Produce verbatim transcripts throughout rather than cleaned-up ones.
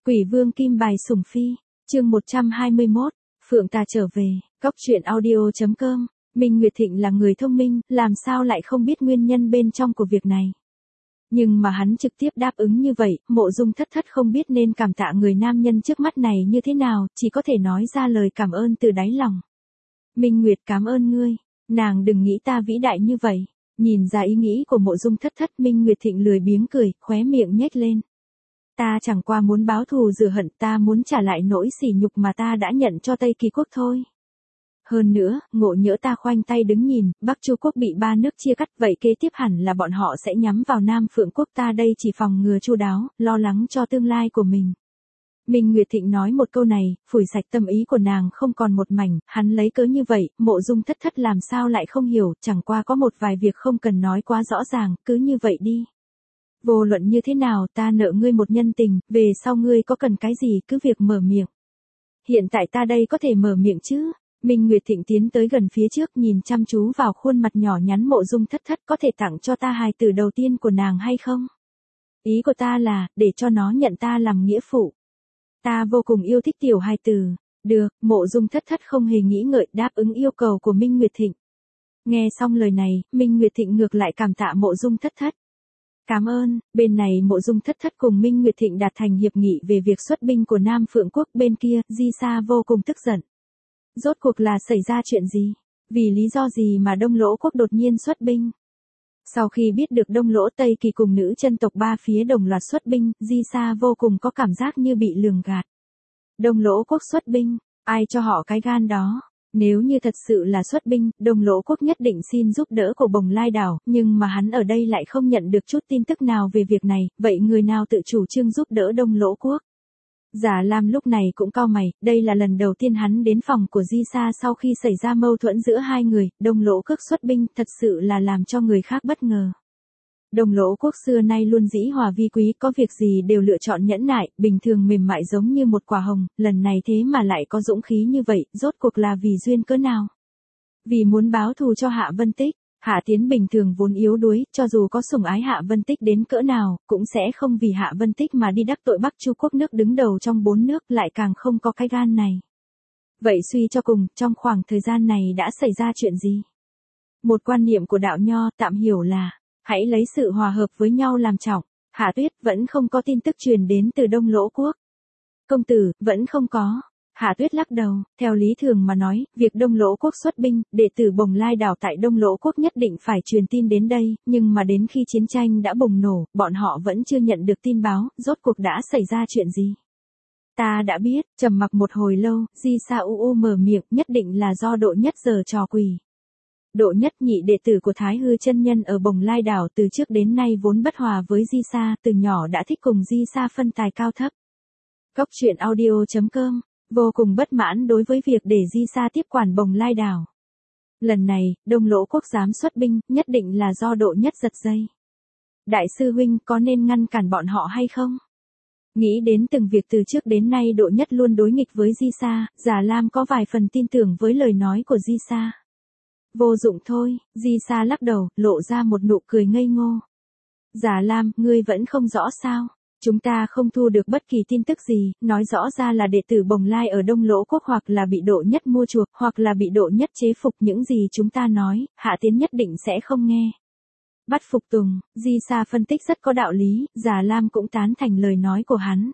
Quỷ vương kim bài sủng phi, chương một trăm hai mươi mốt, Phượng Tà trở về, Cóc truyện audio chấm com. Minh Nguyệt Thịnh là người thông minh, làm sao lại không biết nguyên nhân bên trong của việc này. Nhưng mà hắn trực tiếp đáp ứng như vậy, Mộ Dung Thất Thất không biết nên cảm tạ người nam nhân trước mắt này như thế nào, chỉ có thể nói ra lời cảm ơn từ đáy lòng. Minh Nguyệt cảm ơn ngươi, nàng đừng nghĩ ta vĩ đại như vậy. Nhìn ra ý nghĩ của Mộ Dung Thất Thất, Minh Nguyệt Thịnh lười biếng cười, khóe miệng nhếch lên. Ta chẳng qua muốn báo thù rửa hận, ta muốn trả lại nỗi sỉ nhục mà ta đã nhận cho Tây Kỳ quốc thôi. Hơn nữa, ngộ nhỡ ta khoanh tay đứng nhìn, Bắc Chu quốc bị ba nước chia cắt, vậy kế tiếp hẳn là bọn họ sẽ nhắm vào Nam Phượng quốc, ta đây chỉ phòng ngừa chu đáo, lo lắng cho tương lai của mình. Minh Nguyệt Thịnh nói một câu này, phủi sạch tâm ý của nàng không còn một mảnh, hắn lấy cớ như vậy, Mộ Dung Thất Thất làm sao lại không hiểu, chẳng qua có một vài việc không cần nói quá rõ ràng, cứ như vậy đi. Vô luận như thế nào, ta nợ ngươi một nhân tình, về sau ngươi có cần cái gì cứ việc mở miệng. Hiện tại ta đây có thể mở miệng chứ? Minh Nguyệt Thịnh tiến tới gần phía trước, nhìn chăm chú vào khuôn mặt nhỏ nhắn Mộ Dung Thất Thất, có thể tặng cho ta hài tử đầu tiên của nàng hay không? Ý của ta là, để cho nó nhận ta làm nghĩa phụ. Ta vô cùng yêu thích tiểu hài tử. Được, Mộ Dung Thất Thất không hề nghĩ ngợi đáp ứng yêu cầu của Minh Nguyệt Thịnh. Nghe xong lời này, Minh Nguyệt Thịnh ngược lại cảm tạ Mộ Dung Thất Thất. Cảm ơn, bên này Mộ Dung Thất Thất cùng Minh Nguyệt Thịnh đạt thành hiệp nghị về việc xuất binh của Nam Phượng quốc, bên kia, Di Sa vô cùng tức giận. Rốt cuộc là xảy ra chuyện gì? Vì lý do gì mà Đông Lỗ quốc đột nhiên xuất binh? Sau khi biết được Đông Lỗ Tây Kỳ cùng nữ chân tộc ba phía đồng loạt xuất binh, Di Sa vô cùng có cảm giác như bị lường gạt. Đông Lỗ quốc xuất binh, ai cho họ cái gan đó? Nếu như thật sự là xuất binh, Đông Lỗ quốc nhất định xin giúp đỡ của Bồng Lai đảo, nhưng mà hắn ở đây lại không nhận được chút tin tức nào về việc này, vậy người nào tự chủ trương giúp đỡ Đông Lỗ quốc? Giả Lam lúc này cũng cau mày, đây là lần đầu tiên hắn đến phòng của Di Sa sau khi xảy ra mâu thuẫn giữa hai người, Đông Lỗ quốc xuất binh thật sự là làm cho người khác bất ngờ. Đông Lỗ quốc xưa nay luôn dĩ hòa vi quý, có việc gì đều lựa chọn nhẫn nại, bình thường mềm mại giống như một quả hồng, lần này thế mà lại có dũng khí như vậy, rốt cuộc là vì duyên cớ nào? Vì muốn báo thù cho Hạ Vân Tích. Hạ Tiến bình thường vốn yếu đuối, cho dù có sủng ái Hạ Vân Tích đến cỡ nào, cũng sẽ không vì Hạ Vân Tích mà đi đắc tội Bắc Chu quốc nước đứng đầu trong bốn nước, lại càng không có cái gan này. Vậy suy cho cùng, trong khoảng thời gian này đã xảy ra chuyện gì? Một quan niệm của đạo nho tạm hiểu là, hãy lấy sự hòa hợp với nhau làm trọng. Hạ Tuyết vẫn không có tin tức truyền đến từ Đông Lỗ quốc. Công tử, vẫn không có. Hạ Tuyết lắc đầu, theo lý thường mà nói, việc Đông Lỗ quốc xuất binh, đệ tử Bồng Lai đảo tại Đông Lỗ quốc nhất định phải truyền tin đến đây, nhưng mà đến khi chiến tranh đã bùng nổ, bọn họ vẫn chưa nhận được tin báo, rốt cuộc đã xảy ra chuyện gì. Ta đã biết, trầm mặc một hồi lâu, Di Sa u u mở miệng, nhất định là do Độ Nhất giở trò quỷ. Độ Nhất nhị đệ tử của Thái Hư chân nhân ở Bồng Lai đảo từ trước đến nay vốn bất hòa với Di Sa, từ nhỏ đã thích cùng Di Sa phân tài cao thấp. Cóc truyện audio chấm com. Vô cùng bất mãn đối với việc để Di Sa tiếp quản Bồng Lai đảo. Lần này, Đông Lỗ quốc dám xuất binh, nhất định là do Độ Nhất giật dây. Đại sư huynh có nên ngăn cản bọn họ hay không? Nghĩ đến từng việc từ trước đến nay Độ Nhất luôn đối nghịch với Di Sa, Giả Lam có vài phần tin tưởng với lời nói của Di Sa. Vô dụng thôi, Di Sa lắc đầu, lộ ra một nụ cười ngây ngô. Giả Lam, ngươi vẫn không rõ sao? Chúng ta không thu được bất kỳ tin tức gì, nói rõ ra là đệ tử Bồng Lai ở Đông Lỗ quốc hoặc là bị Độ Nhất mua chuộc, hoặc là bị Độ Nhất chế phục, những gì chúng ta nói, Hạ Tiến nhất định sẽ không nghe. Bắt phục tùng, Di Sa phân tích rất có đạo lý, Giả Lam cũng tán thành lời nói của hắn.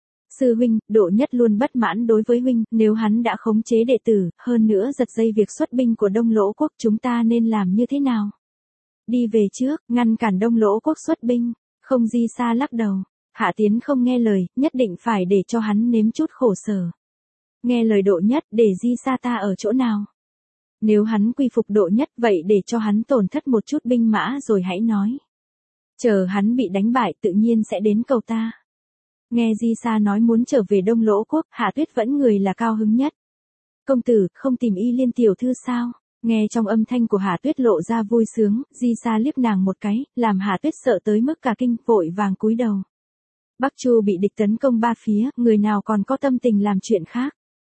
Sư huynh, Độ Nhất luôn bất mãn đối với huynh, nếu hắn đã khống chế đệ tử, hơn nữa giật dây việc xuất binh của Đông Lỗ quốc, chúng ta nên làm như thế nào? Đi về trước, ngăn cản Đông Lỗ quốc xuất binh, không. Di Sa lắc đầu. Hạ Tiến không nghe lời, nhất định phải để cho hắn nếm chút khổ sở. Nghe lời Độ Nhất, để Di Sa ta ở chỗ nào? Nếu hắn quy phục Độ Nhất, vậy để cho hắn tổn thất một chút binh mã rồi hãy nói. Chờ hắn bị đánh bại tự nhiên sẽ đến cầu ta. Nghe Di Sa nói muốn trở về Đông Lỗ quốc, Hạ Tuyết vẫn người là cao hứng nhất. Công tử, không tìm Y Liên tiểu thư sao? Nghe trong âm thanh của Hạ Tuyết lộ ra vui sướng, Di Sa liếc nàng một cái, làm Hạ Tuyết sợ tới mức cả kinh, vội vàng cúi đầu. Bắc Chu bị địch tấn công ba phía, người nào còn có tâm tình làm chuyện khác.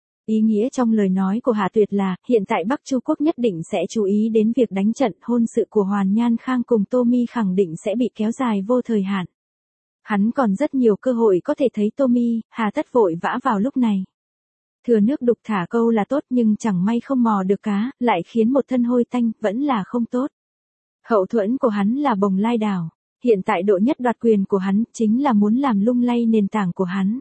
Ý nghĩa trong lời nói của Hạ Tuyệt là, hiện tại Bắc Chu quốc nhất định sẽ chú ý đến việc đánh trận, hôn sự của Hoàn Nhan Khang cùng Tô Mi khẳng định sẽ bị kéo dài vô thời hạn. Hắn còn rất nhiều cơ hội có thể thấy Tommy, hà tất vội vã vào lúc này. Thừa nước đục thả câu là tốt nhưng chẳng may không mò được cá, lại khiến một thân hôi tanh, vẫn là không tốt. Hậu thuẫn của hắn là bồng lai đảo. Hiện tại độ nhất đoạt quyền của hắn chính là muốn làm lung lay nền tảng của hắn.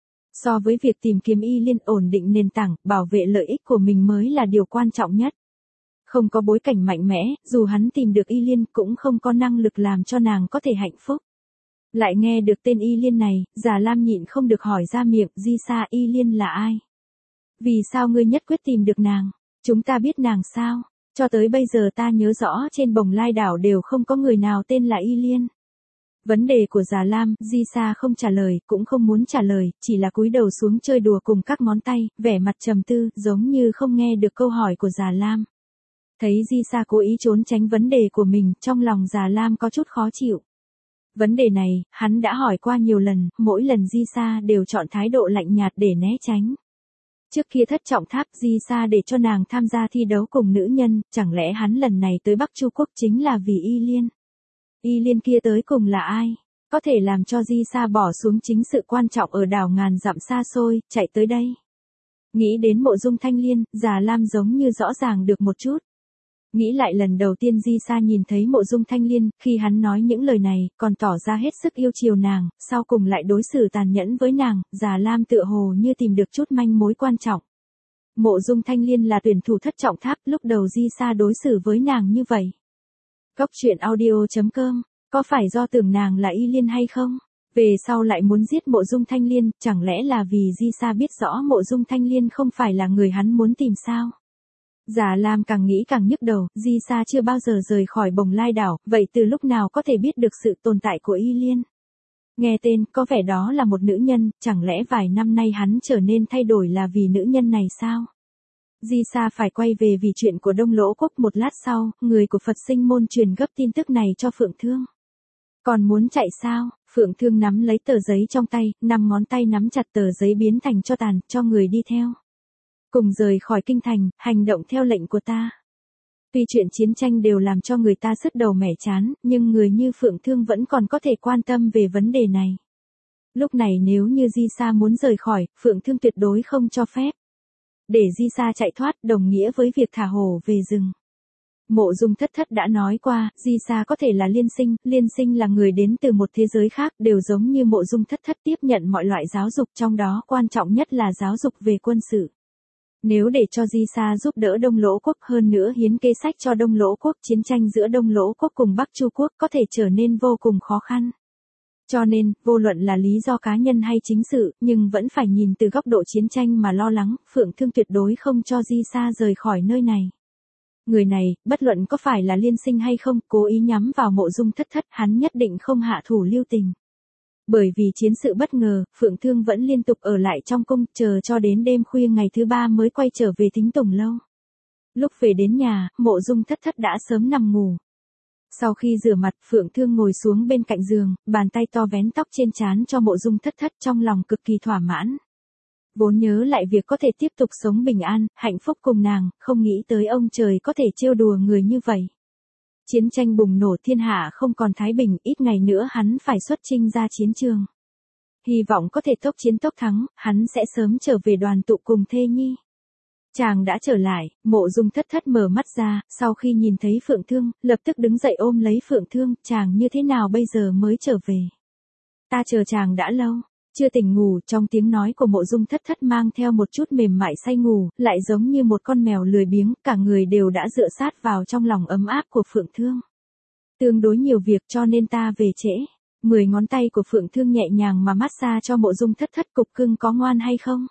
So với việc tìm kiếm Y Liên ổn định nền tảng, bảo vệ lợi ích của mình mới là điều quan trọng nhất. Không có bối cảnh mạnh mẽ, dù hắn tìm được Y Liên cũng không có năng lực làm cho nàng có thể hạnh phúc. Lại nghe được tên Y Liên này, Già Lam nhịn không được hỏi ra miệng, Di Sa Y Liên là ai? Vì sao ngươi nhất quyết tìm được nàng? Chúng ta biết nàng sao? Cho tới bây giờ ta nhớ rõ trên bồng lai đảo đều không có người nào tên là Y Liên. Vấn đề của Già Lam, Di Sa không trả lời, cũng không muốn trả lời, chỉ là cúi đầu xuống chơi đùa cùng các ngón tay, vẻ mặt trầm tư, giống như không nghe được câu hỏi của Già Lam. Thấy Di Sa cố ý trốn tránh vấn đề của mình, trong lòng Già Lam có chút khó chịu. Vấn đề này, hắn đã hỏi qua nhiều lần, mỗi lần Di Sa đều chọn thái độ lạnh nhạt để né tránh. Trước kia thất trọng tháp Di Sa để cho nàng tham gia thi đấu cùng nữ nhân, chẳng lẽ hắn lần này tới Bắc Chu Quốc chính là vì Y Liên? Y Liên kia tới cùng là ai? Có thể làm cho Di Sa bỏ xuống chính sự quan trọng ở đảo ngàn dặm xa xôi, chạy tới đây. Nghĩ đến Mộ Dung Thanh Liên, Già Lam giống như rõ ràng được một chút. Nghĩ lại lần đầu tiên Di Sa nhìn thấy Mộ Dung Thanh Liên, khi hắn nói những lời này, còn tỏ ra hết sức yêu chiều nàng, sau cùng lại đối xử tàn nhẫn với nàng, Già Lam tựa hồ như tìm được chút manh mối quan trọng. Mộ Dung Thanh Liên là tuyển thủ thất trọng tháp, lúc đầu Di Sa đối xử với nàng như vậy. Cốc truyện audio chấm com, có phải do tưởng nàng là Y Liên hay không? Về sau lại muốn giết Mộ Dung Thanh Liên, chẳng lẽ là vì Di Sa biết rõ Mộ Dung Thanh Liên không phải là người hắn muốn tìm sao? Già Lam càng nghĩ càng nhức đầu, Di Sa chưa bao giờ rời khỏi bồng lai đảo, vậy từ lúc nào có thể biết được sự tồn tại của Y Liên? Nghe tên, có vẻ đó là một nữ nhân, chẳng lẽ vài năm nay hắn trở nên thay đổi là vì nữ nhân này sao? Di Sa phải quay về vì chuyện của Đông Lỗ Quốc một lát sau, người của Phật Sinh Môn truyền gấp tin tức này cho Phượng Thương. Còn muốn chạy sao? Phượng Thương nắm lấy tờ giấy trong tay, năm ngón tay nắm chặt tờ giấy biến thành tro tàn, cho người đi theo. Cùng rời khỏi kinh thành, hành động theo lệnh của ta. Tuy chuyện chiến tranh đều làm cho người ta sứt đầu mẻ chán, nhưng người như Phượng Thương vẫn còn có thể quan tâm về vấn đề này. Lúc này nếu như Di Sa muốn rời khỏi, Phượng Thương tuyệt đối không cho phép. Để Di Sa chạy thoát đồng nghĩa với việc thả hổ về rừng. Mộ Dung Thất Thất đã nói qua, Di Sa có thể là liên sinh, liên sinh là người đến từ một thế giới khác, đều giống như Mộ Dung Thất Thất tiếp nhận mọi loại giáo dục, trong đó quan trọng nhất là giáo dục về quân sự. Nếu để cho Di Sa giúp đỡ Đông Lỗ Quốc, hơn nữa hiến kế sách cho Đông Lỗ Quốc, chiến tranh giữa Đông Lỗ Quốc cùng Bắc Chu Quốc có thể trở nên vô cùng khó khăn. Cho nên, vô luận là lý do cá nhân hay chính sự, nhưng vẫn phải nhìn từ góc độ chiến tranh mà lo lắng, Phượng Thương tuyệt đối không cho Di Sa rời khỏi nơi này. Người này, bất luận có phải là liên sinh hay không, cố ý nhắm vào Mộ Dung Thất Thất, hắn nhất định không hạ thủ lưu tình. Bởi vì chiến sự bất ngờ, Phượng Thương vẫn liên tục ở lại trong cung, chờ cho đến đêm khuya ngày thứ ba mới quay trở về Thính Tùng Lâu. Lúc về đến nhà, Mộ Dung Thất Thất đã sớm nằm ngủ. Sau khi rửa mặt, Phượng Thương ngồi xuống bên cạnh giường, bàn tay to vén tóc trên trán cho Mộ Dung Thất Thất, trong lòng cực kỳ thỏa mãn. Vốn nhớ lại việc có thể tiếp tục sống bình an, hạnh phúc cùng nàng, không nghĩ tới ông trời có thể trêu đùa người như vậy. Chiến tranh bùng nổ, thiên hạ không còn thái bình, ít ngày nữa hắn phải xuất chinh ra chiến trường. Hy vọng có thể tốc chiến tốc thắng, hắn sẽ sớm trở về đoàn tụ cùng thê nhi. Chàng đã trở lại, Mộ Dung Thất Thất mở mắt ra, sau khi nhìn thấy Phượng Thương, lập tức đứng dậy ôm lấy Phượng Thương, chàng như thế nào bây giờ mới trở về? Ta chờ chàng đã lâu, chưa tỉnh ngủ, trong tiếng nói của Mộ Dung Thất Thất mang theo một chút mềm mại say ngủ, lại giống như một con mèo lười biếng, cả người đều đã dựa sát vào trong lòng ấm áp của Phượng Thương. Tương đối nhiều việc cho nên ta về trễ. Mười ngón tay của Phượng Thương nhẹ nhàng mà massage cho Mộ Dung Thất Thất, cục cưng có ngoan hay không?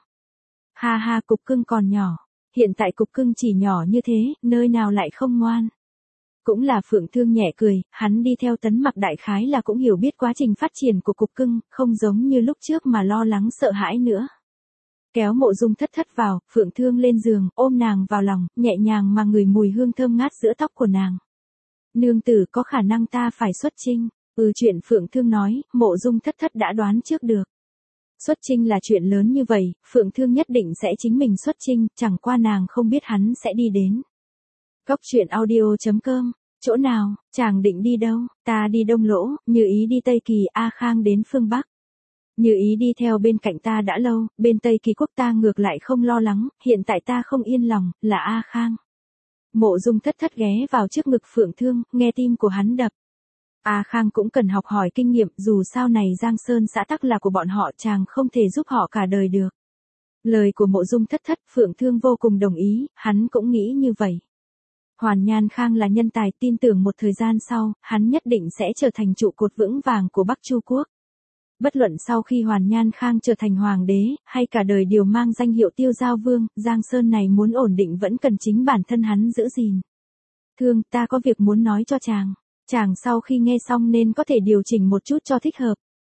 Ha ha, cục cưng còn nhỏ. Hiện tại cục cưng chỉ nhỏ như thế, nơi nào lại không ngoan. Cũng là Phượng Thương nhẹ cười, hắn đi theo Tấn Mặc đại khái là cũng hiểu biết quá trình phát triển của cục cưng, không giống như lúc trước mà lo lắng sợ hãi nữa. Kéo Mộ Dung Thất Thất vào, Phượng Thương lên giường, ôm nàng vào lòng, nhẹ nhàng mà ngửi mùi hương thơm ngát giữa tóc của nàng. Nương tử, có khả năng ta phải xuất chinh. Ừ, chuyện Phượng Thương nói, Mộ Dung Thất Thất đã đoán trước được. Xuất chinh là chuyện lớn như vậy, Phượng Thương nhất định sẽ chính mình xuất chinh, chẳng qua nàng không biết hắn sẽ đi đến. Cốc truyện audio chấm com Chỗ nào, chàng định đi đâu? Ta đi Đông Lỗ, Như Ý đi Tây Kỳ, A Khang đến phương Bắc. Như Ý đi theo bên cạnh ta đã lâu, bên Tây Kỳ quốc ta ngược lại không lo lắng, hiện tại ta không yên lòng, là A Khang. Mộ Dung Thất Thất ghé vào trước ngực Phượng Thương, nghe tim của hắn đập. A Khang cũng cần học hỏi kinh nghiệm, dù sao này Giang Sơn xã tắc là của bọn họ, chàng không thể giúp họ cả đời được. Lời của Mộ Dung Thất Thất, Phượng Thương vô cùng đồng ý, hắn cũng nghĩ như vậy. Hoàn Nhan Khang là nhân tài, tin tưởng một thời gian sau, hắn nhất định sẽ trở thành trụ cột vững vàng của Bắc Chu Quốc. Bất luận sau khi Hoàn Nhan Khang trở thành hoàng đế, hay cả đời đều mang danh hiệu Tiêu Giao Vương, Giang Sơn này muốn ổn định vẫn cần chính bản thân hắn giữ gìn. Thương, ta có việc muốn nói cho chàng. Chàng sau khi nghe xong nên có thể điều chỉnh một chút cho thích hợp.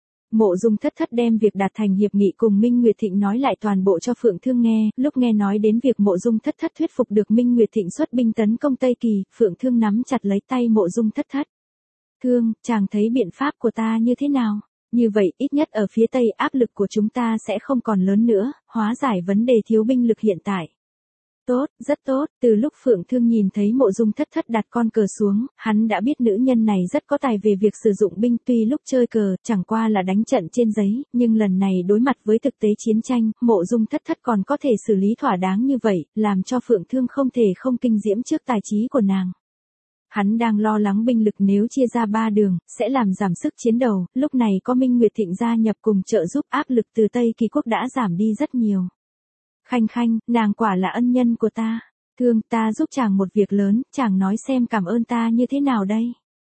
Mộ Dung Thất Thất đem việc đạt thành hiệp nghị cùng Minh Nguyệt Thịnh nói lại toàn bộ cho Phượng Thương nghe, lúc nghe nói đến việc Mộ Dung Thất Thất thuyết phục được Minh Nguyệt Thịnh xuất binh tấn công Tây Kỳ, Phượng Thương nắm chặt lấy tay Mộ Dung Thất Thất. Thương, chàng thấy biện pháp của ta như thế nào? Như vậy, ít nhất ở phía Tây áp lực của chúng ta sẽ không còn lớn nữa, hóa giải vấn đề thiếu binh lực hiện tại. Tốt, rất tốt, từ lúc Phượng Thương nhìn thấy Mộ Dung Thất Thất đặt con cờ xuống, hắn đã biết nữ nhân này rất có tài về việc sử dụng binh, tuy lúc chơi cờ, chẳng qua là đánh trận trên giấy, nhưng lần này đối mặt với thực tế chiến tranh, Mộ Dung Thất Thất còn có thể xử lý thỏa đáng như vậy, làm cho Phượng Thương không thể không kinh diễm trước tài trí của nàng. Hắn đang lo lắng binh lực nếu chia ra ba đường, sẽ làm giảm sức chiến đấu, lúc này có Minh Nguyệt Thịnh gia nhập cùng trợ giúp, áp lực từ Tây Kỳ quốc đã giảm đi rất nhiều. Khanh Khanh, nàng quả là ân nhân của ta. Thương, ta giúp chàng một việc lớn, chàng nói xem cảm ơn ta như thế nào đây?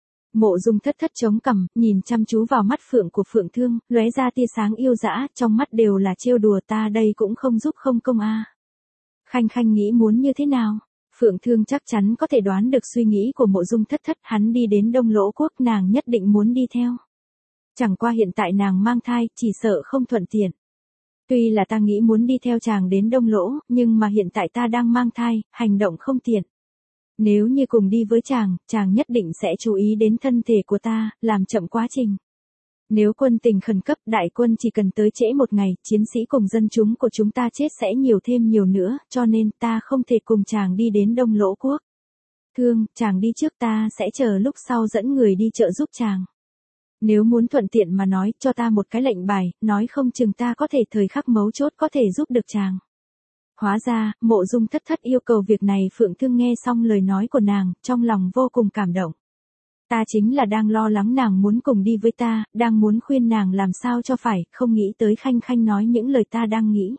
Mộ Dung Thất Thất chống cằm, nhìn chăm chú vào mắt Phượng của Phượng Thương, lóe ra tia sáng yêu dã, trong mắt đều là trêu đùa, ta đây cũng không giúp không công a. Khanh Khanh nghĩ muốn như thế nào? Phượng Thương chắc chắn có thể đoán được suy nghĩ của Mộ Dung Thất Thất, hắn đi đến Đông Lỗ quốc nàng nhất định muốn đi theo. Chẳng qua hiện tại nàng mang thai, chỉ sợ không thuận tiện. Tuy là ta nghĩ muốn đi theo chàng đến Đông Lỗ, nhưng mà hiện tại ta đang mang thai, hành động không tiện. Nếu như cùng đi với chàng, chàng nhất định sẽ chú ý đến thân thể của ta, làm chậm quá trình. Nếu quân tình khẩn cấp, đại quân chỉ cần tới trễ một ngày, chiến sĩ cùng dân chúng của chúng ta chết sẽ nhiều thêm nhiều nữa, cho nên ta không thể cùng chàng đi đến Đông Lỗ quốc. Thương, chàng đi trước, ta sẽ chờ lúc sau dẫn người đi trợ giúp chàng. Nếu muốn thuận tiện mà nói, cho ta một cái lệnh bài, nói không chừng ta có thể thời khắc mấu chốt có thể giúp được chàng. Hóa ra, Mộ Dung Thất Thất yêu cầu việc này. Phượng Thương nghe xong lời nói của nàng, trong lòng vô cùng cảm động. Ta chính là đang lo lắng nàng muốn cùng đi với ta, đang muốn khuyên nàng làm sao cho phải, không nghĩ tới Khanh Khanh nói những lời ta đang nghĩ.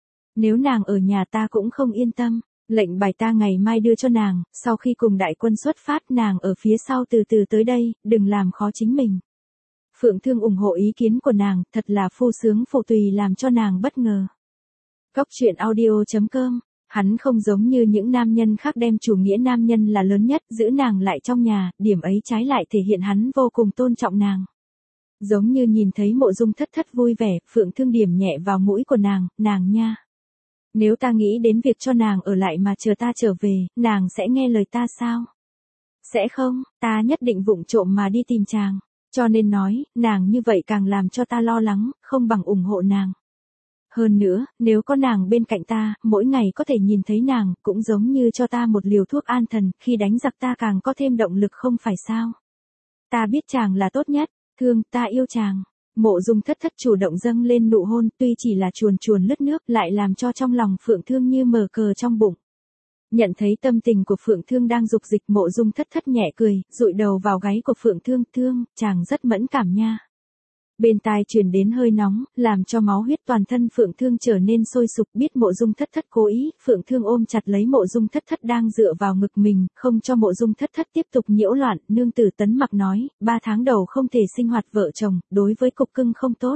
Nếu nàng ở nhà ta cũng không yên tâm, lệnh bài ta ngày mai đưa cho nàng, sau khi cùng đại quân xuất phát nàng ở phía sau từ từ tới đây, đừng làm khó chính mình. Phượng Thương ủng hộ ý kiến của nàng, thật là phu sướng phụ tùy làm cho nàng bất ngờ. Cóc truyện audio chấm com. Hắn không giống như những nam nhân khác đem chủ nghĩa nam nhân là lớn nhất, giữ nàng lại trong nhà, điểm ấy trái lại thể hiện hắn vô cùng tôn trọng nàng. Giống như nhìn thấy Mộ Dung Thất Thất vui vẻ, Phượng Thương điểm nhẹ vào mũi của nàng, nàng nha. Nếu ta nghĩ đến việc cho nàng ở lại mà chờ ta trở về, nàng sẽ nghe lời ta sao? Sẽ không, ta nhất định vụng trộm mà đi tìm chàng. Cho nên nói, nàng như vậy càng làm cho ta lo lắng, không bằng ủng hộ nàng. Hơn nữa, nếu có nàng bên cạnh ta, mỗi ngày có thể nhìn thấy nàng, cũng giống như cho ta một liều thuốc an thần, khi đánh giặc ta càng có thêm động lực không phải sao. Ta biết chàng là tốt nhất, Thương, ta yêu chàng. Mộ Dung Thất Thất chủ động dâng lên nụ hôn, tuy chỉ là chuồn chuồn lướt nước, lại làm cho trong lòng Phượng Thương như mở cờ trong bụng. Nhận thấy tâm tình của Phượng Thương đang dục dịch, Mộ Dung Thất Thất nhẹ cười, dụi đầu vào gáy của Phượng Thương, Thương, chàng rất mẫn cảm nha. Bên tai truyền đến hơi nóng, làm cho máu huyết toàn thân Phượng Thương trở nên sôi sục, biết Mộ Dung Thất Thất cố ý, Phượng Thương ôm chặt lấy Mộ Dung Thất Thất đang dựa vào ngực mình, không cho Mộ Dung Thất Thất tiếp tục nhiễu loạn, nương tử Tấn Mặc nói, ba tháng đầu không thể sinh hoạt vợ chồng, đối với cục cưng không tốt.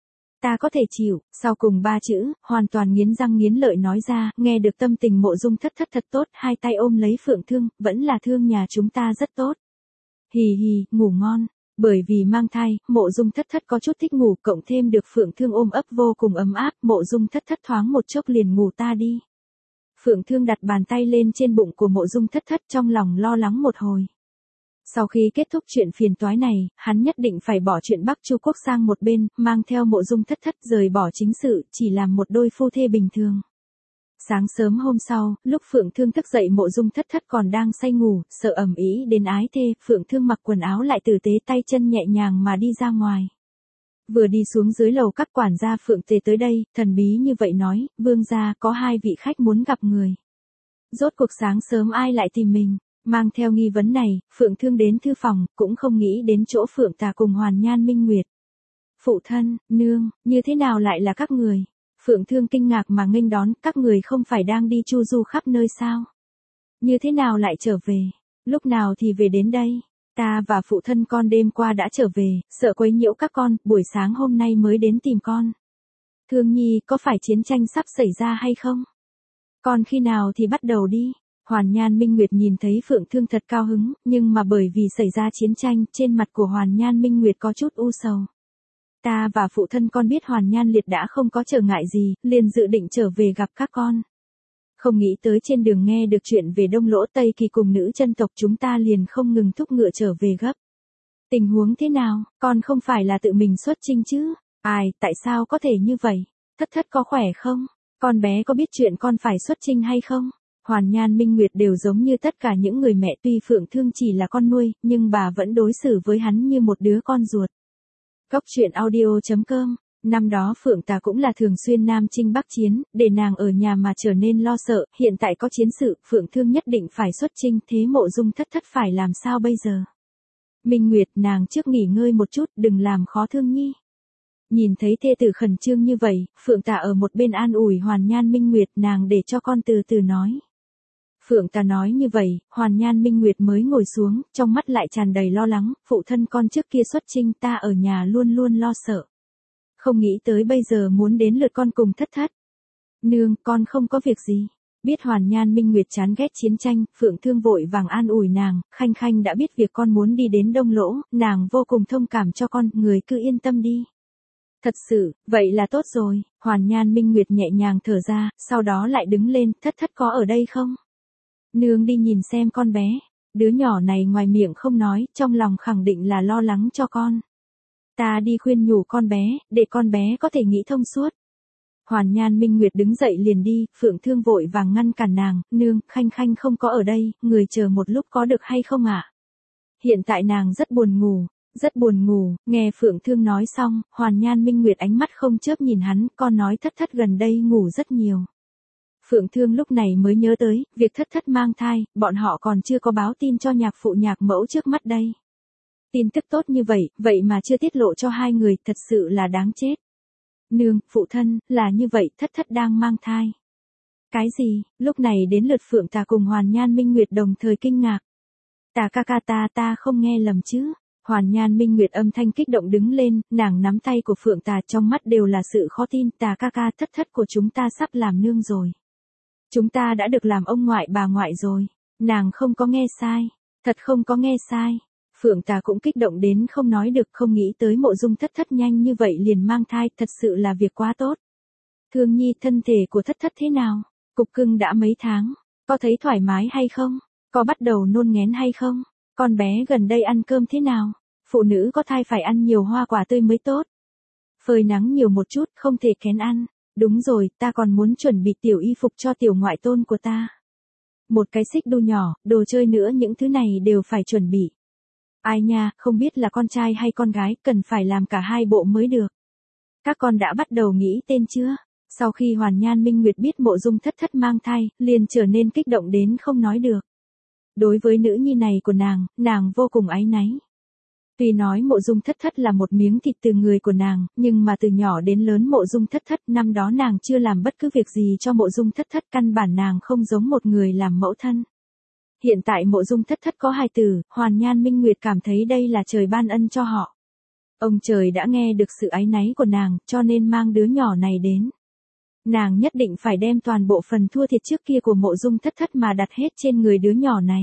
Ta có thể chịu, sau cùng ba chữ, hoàn toàn nghiến răng nghiến lợi nói ra, nghe được tâm tình Mộ Dung Thất Thất thật tốt, hai tay ôm lấy Phượng Thương, vẫn là thương nhà chúng ta rất tốt. Hì hì, ngủ ngon. Bởi vì mang thai, Mộ Dung Thất Thất có chút thích ngủ, cộng thêm được Phượng Thương ôm ấp vô cùng ấm áp, Mộ Dung Thất Thất thoáng một chốc liền ngủ ta đi. Phượng Thương đặt bàn tay lên trên bụng của Mộ Dung Thất Thất, trong lòng lo lắng một hồi. Sau khi kết thúc chuyện phiền toái này, hắn nhất định phải bỏ chuyện Bắc Chu Quốc sang một bên, mang theo Mộ Dung Thất Thất rời bỏ chính sự, chỉ làm một đôi phu thê bình thường. Sáng sớm hôm sau, lúc Phượng Thương thức dậy Mộ Dung Thất Thất còn đang say ngủ, sợ ầm ĩ đến ái thê, Phượng Thương mặc quần áo lại tử tế tay chân nhẹ nhàng mà đi ra ngoài. Vừa đi xuống dưới lầu các quản gia Phượng Tề tới đây, thần bí như vậy nói, vương gia có hai vị khách muốn gặp người. Rốt cuộc sáng sớm ai lại tìm mình, mang theo nghi vấn này, Phượng Thương đến thư phòng, cũng không nghĩ đến chỗ Phượng Tà cùng Hoàn Nhan Minh Nguyệt. Phụ thân, nương, như thế nào lại là các người? Phượng Thương kinh ngạc mà nghênh đón, các người không phải đang đi chu du khắp nơi sao? Như thế nào lại trở về? Lúc nào thì về đến đây? Ta và phụ thân con đêm qua đã trở về, sợ quấy nhiễu các con, buổi sáng hôm nay mới đến tìm con. Thương Nhi, có phải chiến tranh sắp xảy ra hay không? Con khi nào thì bắt đầu đi? Hoàn Nhan Minh Nguyệt nhìn thấy Phượng Thương thật cao hứng, nhưng mà bởi vì xảy ra chiến tranh, trên mặt của Hoàn Nhan Minh Nguyệt có chút u sầu. Ta và phụ thân con biết Hoàn Nhan Liệt đã không có trở ngại gì, liền dự định trở về gặp các con. Không nghĩ tới trên đường nghe được chuyện về Đông Lỗ Tây Kỳ cùng nữ chân tộc chúng ta liền không ngừng thúc ngựa trở về gấp. Tình huống thế nào, con không phải là tự mình xuất chinh chứ? Ai, tại sao có thể như vậy? Thất Thất có khỏe không? Con bé có biết chuyện con phải xuất chinh hay không? Hoàn Nhan Minh Nguyệt đều giống như tất cả những người mẹ, tuy Phượng Thương chỉ là con nuôi, nhưng bà vẫn đối xử với hắn như một đứa con ruột. Cốc truyện audio chấm com. Năm đó Phượng Tà cũng là thường xuyên Nam Chinh Bắc Chiến, để nàng ở nhà mà trở nên lo sợ, hiện tại có chiến sự, Phượng Thương nhất định phải xuất chinh, thế Mộ Dung Thất Thất phải làm sao bây giờ? Minh Nguyệt, nàng trước nghỉ ngơi một chút, đừng làm khó Thương Nhi. Nhìn thấy thê tử khẩn trương như vậy, Phượng Tà ở một bên an ủi Hoàn Nhan Minh Nguyệt, nàng để cho con từ từ nói. Phượng Tà nói như vậy, Hoàn Nhan Minh Nguyệt mới ngồi xuống, trong mắt lại tràn đầy lo lắng, phụ thân con trước kia xuất chinh, ta ở nhà luôn luôn lo sợ. Không nghĩ tới bây giờ muốn đến lượt con cùng Thất Thất. Nương, con không có việc gì. Biết Hoàn Nhan Minh Nguyệt chán ghét chiến tranh, Phượng Thương vội vàng an ủi nàng, Khanh Khanh đã biết việc con muốn đi đến Đông Lỗ, nàng vô cùng thông cảm cho con, người cứ yên tâm đi. Thật sự, vậy là tốt rồi, Hoàn Nhan Minh Nguyệt nhẹ nhàng thở ra, sau đó lại đứng lên, Thất Thất có ở đây không? Nương đi nhìn xem con bé, đứa nhỏ này ngoài miệng không nói, trong lòng khẳng định là lo lắng cho con. Ta đi khuyên nhủ con bé, để con bé có thể nghĩ thông suốt. Hoàn Nhan Minh Nguyệt đứng dậy liền đi, Phượng Thương vội vàng ngăn cản nàng, nương, Khanh Khanh không có ở đây, người chờ một lúc có được hay không ạ? À? Hiện tại nàng rất buồn ngủ, rất buồn ngủ, nghe Phượng Thương nói xong, Hoàn Nhan Minh Nguyệt ánh mắt không chớp nhìn hắn, con nói Thất Thất gần đây ngủ rất nhiều. Phượng Thương lúc này mới nhớ tới, việc Thất Thất mang thai, bọn họ còn chưa có báo tin cho nhạc phụ nhạc mẫu trước mắt đây. Tin tức tốt như vậy, vậy mà chưa tiết lộ cho hai người, thật sự là đáng chết. Nương, phụ thân, là như vậy, Thất Thất đang mang thai. Cái gì, lúc này đến lượt Phượng Tà cùng Hoàn Nhan Minh Nguyệt đồng thời kinh ngạc. Tà ca ca ta ta không nghe lầm chứ. Hoàn Nhan Minh Nguyệt âm thanh kích động đứng lên, nàng nắm tay của Phượng Tà trong mắt đều là sự khó tin, Tà ca ca, Thất Thất của chúng ta sắp làm nương rồi. Chúng ta đã được làm ông ngoại bà ngoại rồi. Nàng không có nghe sai, thật không có nghe sai. Phượng Tà cũng kích động đến không nói được, không nghĩ tới Mộ Dung Thất Thất nhanh như vậy liền mang thai, thật sự là việc quá tốt. Thương Nhi, thân thể của Thất Thất thế nào? Cục cưng đã mấy tháng, có thấy thoải mái hay không? Có bắt đầu nôn nghén hay không? Con bé gần đây ăn cơm thế nào? Phụ nữ có thai phải ăn nhiều hoa quả tươi mới tốt. Phơi nắng nhiều một chút, không thể kén ăn. Đúng rồi, ta còn muốn chuẩn bị tiểu y phục cho tiểu ngoại tôn của ta. Một cái xích đu nhỏ, đồ chơi nữa, những thứ này đều phải chuẩn bị. Ai nha, không biết là con trai hay con gái, cần phải làm cả hai bộ mới được. Các con đã bắt đầu nghĩ tên chưa? Sau khi Hoàn Nhan Minh Nguyệt biết Mộ Dung Thất Thất mang thai, liền trở nên kích động đến không nói được. Đối với nữ nhi này của nàng, nàng vô cùng áy náy. Tuy nói Mộ Dung Thất Thất là một miếng thịt từ người của nàng, nhưng mà từ nhỏ đến lớn Mộ Dung Thất Thất, năm đó nàng chưa làm bất cứ việc gì cho Mộ Dung Thất Thất, căn bản nàng không giống một người làm mẫu thân. Hiện tại Mộ Dung Thất Thất có hài tử, Hoàn Nhan Minh Nguyệt cảm thấy đây là trời ban ân cho họ. Ông trời đã nghe được sự áy náy của nàng, cho nên mang đứa nhỏ này đến. Nàng nhất định phải đem toàn bộ phần thua thiệt trước kia của Mộ Dung Thất Thất mà đặt hết trên người đứa nhỏ này.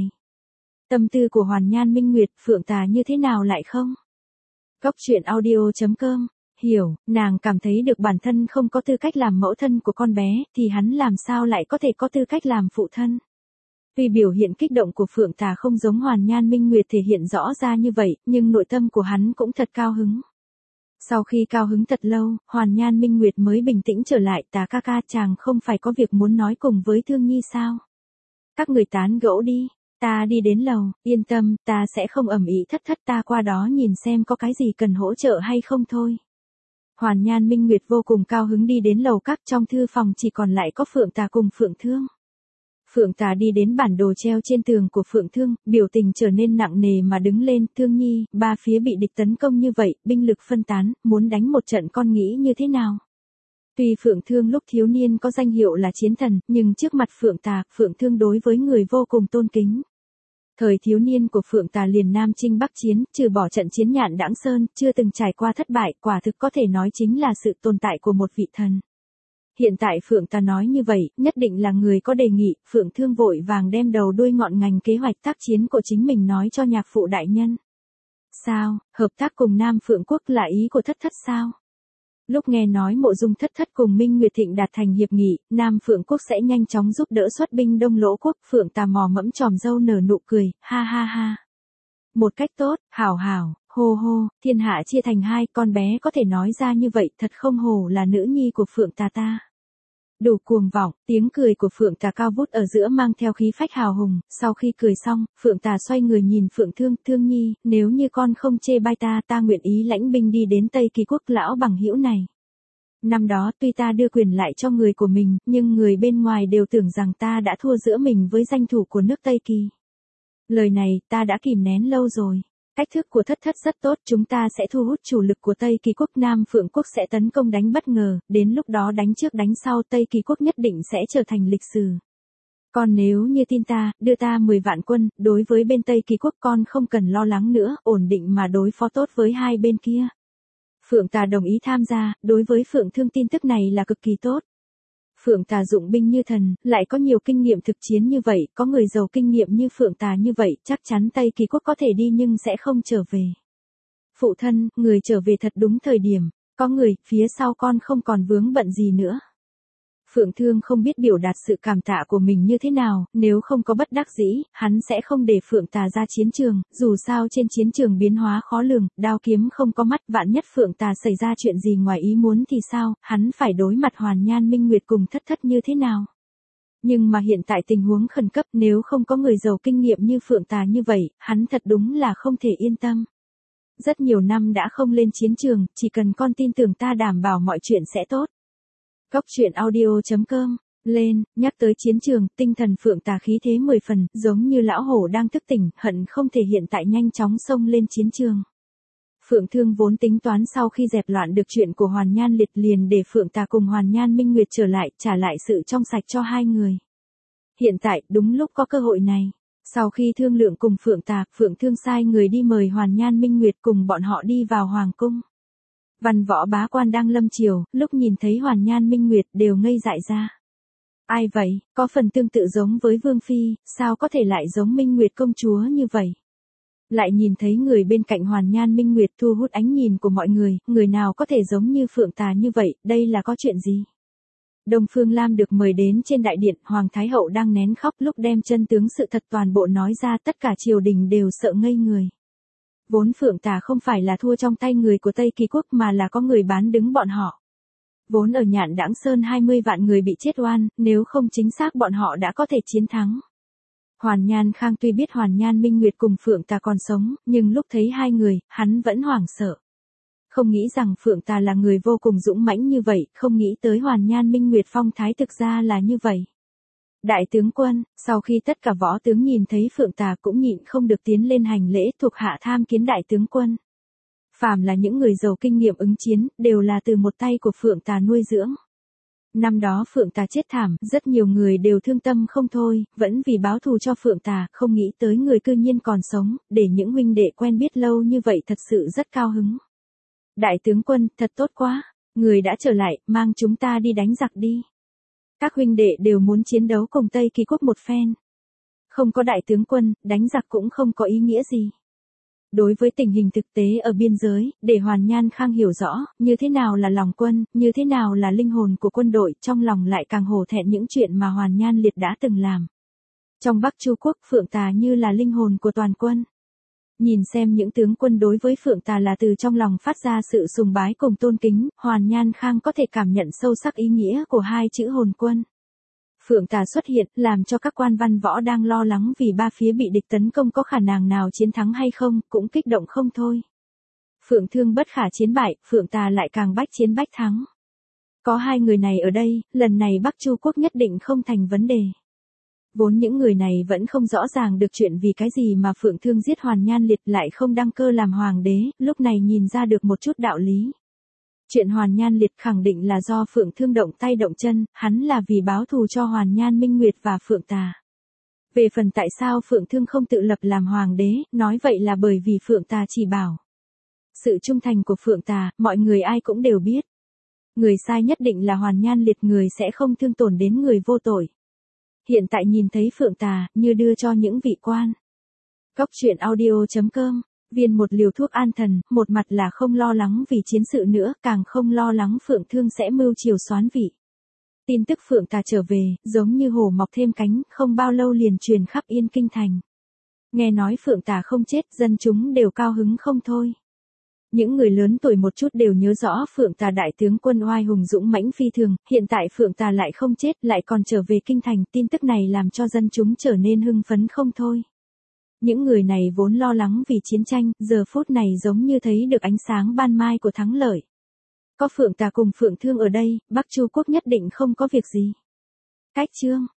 Tâm tư của Hoàn Nhan Minh Nguyệt, Phượng Tà như thế nào lại không? Cốc truyện audio chấm com. Hiểu, nàng cảm thấy được bản thân không có tư cách làm mẫu thân của con bé, thì hắn làm sao lại có thể có tư cách làm phụ thân. Tuy biểu hiện kích động của Phượng Tà không giống Hoàn Nhan Minh Nguyệt thể hiện rõ ra như vậy, nhưng nội tâm của hắn cũng thật cao hứng. Sau khi cao hứng thật lâu, Hoàn Nhan Minh Nguyệt mới bình tĩnh trở lại. Tà ca ca, chàng không phải có việc muốn nói cùng với Thương Nhi sao? Các người tán gẫu đi, ta đi đến lầu, yên tâm, ta sẽ không ầm ĩ thất thất, ta qua đó nhìn xem có cái gì cần hỗ trợ hay không thôi. Hoàn Nhan Minh Nguyệt vô cùng cao hứng đi đến lầu các, trong thư phòng chỉ còn lại có Phượng Tà cùng Phượng Thương. Phượng Tà đi đến bản đồ treo trên tường của Phượng Thương, biểu tình trở nên nặng nề mà đứng lên. Thương Nhi, ba phía bị địch tấn công như vậy, binh lực phân tán, muốn đánh một trận con nghĩ như thế nào? Tuy Phượng Thương lúc thiếu niên có danh hiệu là chiến thần, nhưng trước mặt Phượng Tà, Phượng Thương đối với người vô cùng tôn kính. Thời thiếu niên của Phượng Tà liền Nam chinh Bắc chiến, trừ bỏ trận chiến Nhạn Đãng Sơn, chưa từng trải qua thất bại, quả thực có thể nói chính là sự tồn tại của một vị thần. Hiện tại Phượng Tà nói như vậy, nhất định là người có đề nghị. Phượng Thương vội vàng đem đầu đuôi ngọn ngành kế hoạch tác chiến của chính mình nói cho nhạc phụ đại nhân. Sao, hợp tác cùng Nam Phượng Quốc là ý của thất thất sao? Lúc nghe nói Mộ Dung thất thất cùng Minh Nguyệt Thịnh đạt thành hiệp nghị, Nam Phượng Quốc sẽ nhanh chóng giúp đỡ xuất binh Đông Lỗ Quốc. Phượng Tà mò mẫm tròm râu nở nụ cười, ha ha ha. Một cách tốt, hảo hảo, hô hô, thiên hạ chia thành hai, con bé có thể nói ra như vậy, thật không hổ là nữ nhi của Phượng Tà ta. Đủ cuồng vọng, tiếng cười của Phượng Tà cao vút ở giữa mang theo khí phách hào hùng. Sau khi cười xong, Phượng Tà xoay người nhìn Phượng Thương, Thương Nhi, nếu như con không chê bai ta, ta nguyện ý lãnh binh đi đến Tây Kỳ Quốc lão bằng hữu này. Năm đó tuy ta đưa quyền lại cho người của mình, nhưng người bên ngoài đều tưởng rằng ta đã thua giữa mình với danh thủ của nước Tây Kỳ. Lời này ta đã kìm nén lâu rồi. Cách thức của thất thất rất tốt, chúng ta sẽ thu hút chủ lực của Tây Kỳ Quốc, Nam Phượng Quốc sẽ tấn công đánh bất ngờ, đến lúc đó đánh trước đánh sau, Tây Kỳ Quốc nhất định sẽ trở thành lịch sử. Còn nếu như tin ta, đưa ta mười vạn quân, đối với bên Tây Kỳ Quốc con không cần lo lắng nữa, ổn định mà đối phó tốt với hai bên kia. Phượng Tà đồng ý tham gia, đối với Phượng Thương tin tức này là cực kỳ tốt. Phượng Tà dụng binh như thần, lại có nhiều kinh nghiệm thực chiến như vậy, có người giàu kinh nghiệm như Phượng Tà như vậy, chắc chắn Tây Kỳ Quốc có thể đi nhưng sẽ không trở về. Phụ thân, người trở về thật đúng thời điểm, có người, phía sau con không còn vướng bận gì nữa. Phượng Thương không biết biểu đạt sự cảm tạ của mình như thế nào, nếu không có bất đắc dĩ, hắn sẽ không để Phượng Tà ra chiến trường, dù sao trên chiến trường biến hóa khó lường, đao kiếm không có mắt, vạn nhất Phượng Tà xảy ra chuyện gì ngoài ý muốn thì sao, hắn phải đối mặt Hoàn Nhan Minh Nguyệt cùng thất thất như thế nào. Nhưng mà hiện tại tình huống khẩn cấp, nếu không có người giàu kinh nghiệm như Phượng Tà như vậy, hắn thật đúng là không thể yên tâm. Rất nhiều năm đã không lên chiến trường, chỉ cần con tin tưởng ta đảm bảo mọi chuyện sẽ tốt. Góc truyện audio chấm com, lên, nhắc tới chiến trường, tinh thần Phượng Tà khí thế mười phần, giống như lão hổ đang thức tỉnh, hận không thể hiện tại nhanh chóng xông lên chiến trường. Phượng Thương vốn tính toán sau khi dẹp loạn được chuyện của Hoàn Nhan Liệt liền để Phượng Tà cùng Hoàn Nhan Minh Nguyệt trở lại, trả lại sự trong sạch cho hai người. Hiện tại, đúng lúc có cơ hội này. Sau khi thương lượng cùng Phượng Tà, Phượng Thương sai người đi mời Hoàn Nhan Minh Nguyệt cùng bọn họ đi vào Hoàng Cung. Văn võ bá quan đang lâm triều, lúc nhìn thấy Hoàn Nhan Minh Nguyệt đều ngây dại ra. Ai vậy, có phần tương tự giống với Vương Phi, sao có thể lại giống Minh Nguyệt công chúa như vậy? Lại nhìn thấy người bên cạnh Hoàn Nhan Minh Nguyệt thu hút ánh nhìn của mọi người, người nào có thể giống như Phượng Tà như vậy, đây là có chuyện gì? Đông Phương Lam được mời đến trên đại điện, Hoàng Thái Hậu đang nén khóc, lúc đem chân tướng sự thật toàn bộ nói ra, tất cả triều đình đều sợ ngây người. Vốn Phượng Tà không phải là thua trong tay người của Tây Kỳ Quốc mà là có người bán đứng bọn họ. Vốn ở Nhạn Đãng Sơn hai mươi vạn người bị chết oan, nếu không chính xác bọn họ đã có thể chiến thắng. Hoàn Nhan Khang tuy biết Hoàn Nhan Minh Nguyệt cùng Phượng Tà còn sống, nhưng lúc thấy hai người, hắn vẫn hoảng sợ. Không nghĩ rằng Phượng Tà là người vô cùng dũng mãnh như vậy, không nghĩ tới Hoàn Nhan Minh Nguyệt phong thái thực ra là như vậy. Đại tướng quân, sau khi tất cả võ tướng nhìn thấy Phượng Tà cũng nhịn không được tiến lên hành lễ, thuộc hạ tham kiến đại tướng quân. Phàm là những người giàu kinh nghiệm ứng chiến, đều là từ một tay của Phượng Tà nuôi dưỡng. Năm đó Phượng Tà chết thảm, rất nhiều người đều thương tâm không thôi, vẫn vì báo thù cho Phượng Tà, không nghĩ tới người cư nhiên còn sống, để những huynh đệ quen biết lâu như vậy thật sự rất cao hứng. Đại tướng quân, thật tốt quá, người đã trở lại, mang chúng ta đi đánh giặc đi. Các huynh đệ đều muốn chiến đấu cùng Tây Kỳ Quốc một phen. Không có đại tướng quân, đánh giặc cũng không có ý nghĩa gì. Đối với tình hình thực tế ở biên giới, để Hoàn Nhan Khang hiểu rõ, như thế nào là lòng quân, như thế nào là linh hồn của quân đội, trong lòng lại càng hổ thẹn những chuyện mà Hoàn Nhan Liệt đã từng làm. Trong Bắc Chu Quốc, Phượng Tà như là linh hồn của toàn quân. Nhìn xem những tướng quân đối với Phượng Tà là từ trong lòng phát ra sự sùng bái cùng tôn kính, Hoàn Nhan Khang có thể cảm nhận sâu sắc ý nghĩa của hai chữ hồn quân. Phượng Tà xuất hiện, làm cho các quan văn võ đang lo lắng vì ba phía bị địch tấn công có khả năng nào chiến thắng hay không, cũng kích động không thôi. Phượng Thương bất khả chiến bại, Phượng Tà lại càng bách chiến bách thắng. Có hai người này ở đây, lần này Bắc Chu quốc nhất định không thành vấn đề. Vốn những người này vẫn không rõ ràng được chuyện vì cái gì mà Phượng Thương giết Hoàn Nhan Liệt lại không đăng cơ làm hoàng đế, lúc này nhìn ra được một chút đạo lý. Chuyện Hoàn Nhan Liệt khẳng định là do Phượng Thương động tay động chân, hắn là vì báo thù cho Hoàn Nhan Minh Nguyệt và Phượng Tà. Về phần tại sao Phượng Thương không tự lập làm hoàng đế, nói vậy là bởi vì Phượng Tà chỉ bảo. Sự trung thành của Phượng Tà, mọi người ai cũng đều biết. Người sai nhất định là Hoàn Nhan Liệt, người sẽ không thương tổn đến người vô tội. Hiện tại nhìn thấy Phượng Tà, như đưa cho những vị quan. Góc truyện audio chấm com, viên một liều thuốc an thần, một mặt là không lo lắng vì chiến sự nữa, càng không lo lắng Phượng Thương sẽ mưu chiều soán vị. Tin tức Phượng Tà trở về, giống như hổ mọc thêm cánh, không bao lâu liền truyền khắp Yên Kinh thành. Nghe nói Phượng Tà không chết, dân chúng đều cao hứng không thôi. Những người lớn tuổi một chút đều nhớ rõ Phượng Tà đại tướng quân oai hùng dũng mãnh phi thường, hiện tại Phượng Tà lại không chết, lại còn trở về kinh thành, tin tức này làm cho dân chúng trở nên hưng phấn không thôi. Những người này vốn lo lắng vì chiến tranh, giờ phút này giống như thấy được ánh sáng ban mai của thắng lợi. Có Phượng Tà cùng Phượng Thương ở đây, Bắc Chu quốc nhất định không có việc gì. Cách chương